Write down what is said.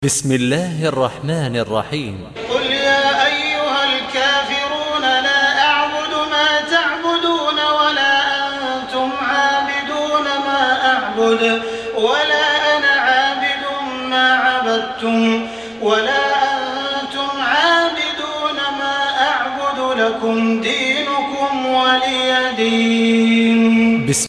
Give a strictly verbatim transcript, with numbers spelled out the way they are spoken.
بسم الله الرحمن الرحيم. قل يا أيها الكافرون لا أعبد ما تعبدون ولا أنتم عابدون ما أعبد ولا أنا عابد ما عبدتم ولا أنتم عابدون ما أعبد لكم دينكم ولي دين.